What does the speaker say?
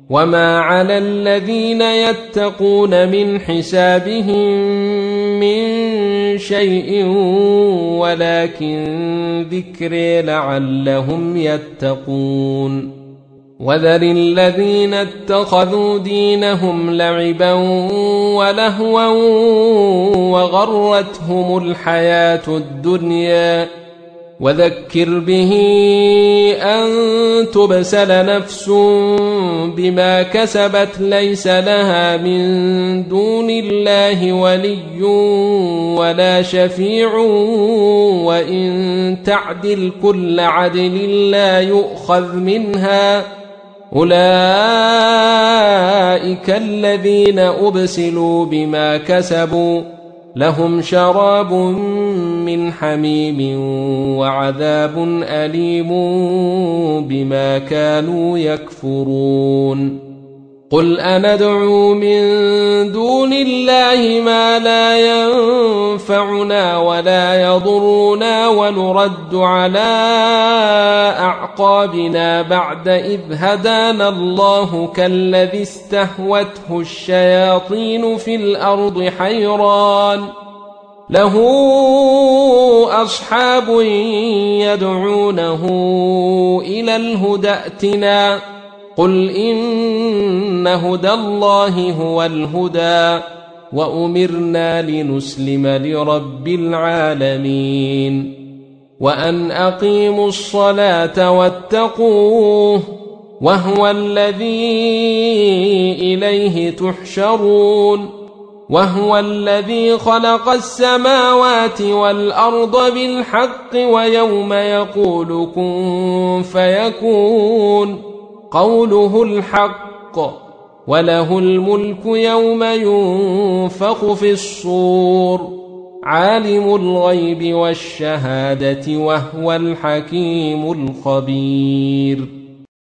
وما على الذين يتقون من حسابهم من شيء ولكن ذكر لعلهم يتقون وذر الذين اتخذوا دينهم لعبا ولهوا وغرتهم الحياة الدنيا وذكر به أن تبسل نفس بما كسبت ليس لها من دون الله ولي ولا شفيع وإن تعدل كل عدل لا يؤخذ منها أولئك الذين أبسلوا بما كسبوا لهم شراب من حميم وعذاب أليم بما كانوا يكفرون قل أندعو من دون الله ما لا ينفعنا ولا يضرنا ونرد على أعقابنا بعد إذ هدانا الله كالذي استهوته الشياطين في الأرض حيران له أصحاب يدعونه إلى الهدى ائتنا قل إن هدى الله هو الهدى وأمرنا لنسلم لرب العالمين وأن أقيموا الصلاة واتقوه وهو الذي إليه تحشرون وهو الذي خلق السماوات والأرض بالحق ويوم يقول كن فيكون قوله الحق وله الملك يوم ينفخ في الصور عالم الغيب والشهادة وهو الحكيم الخبير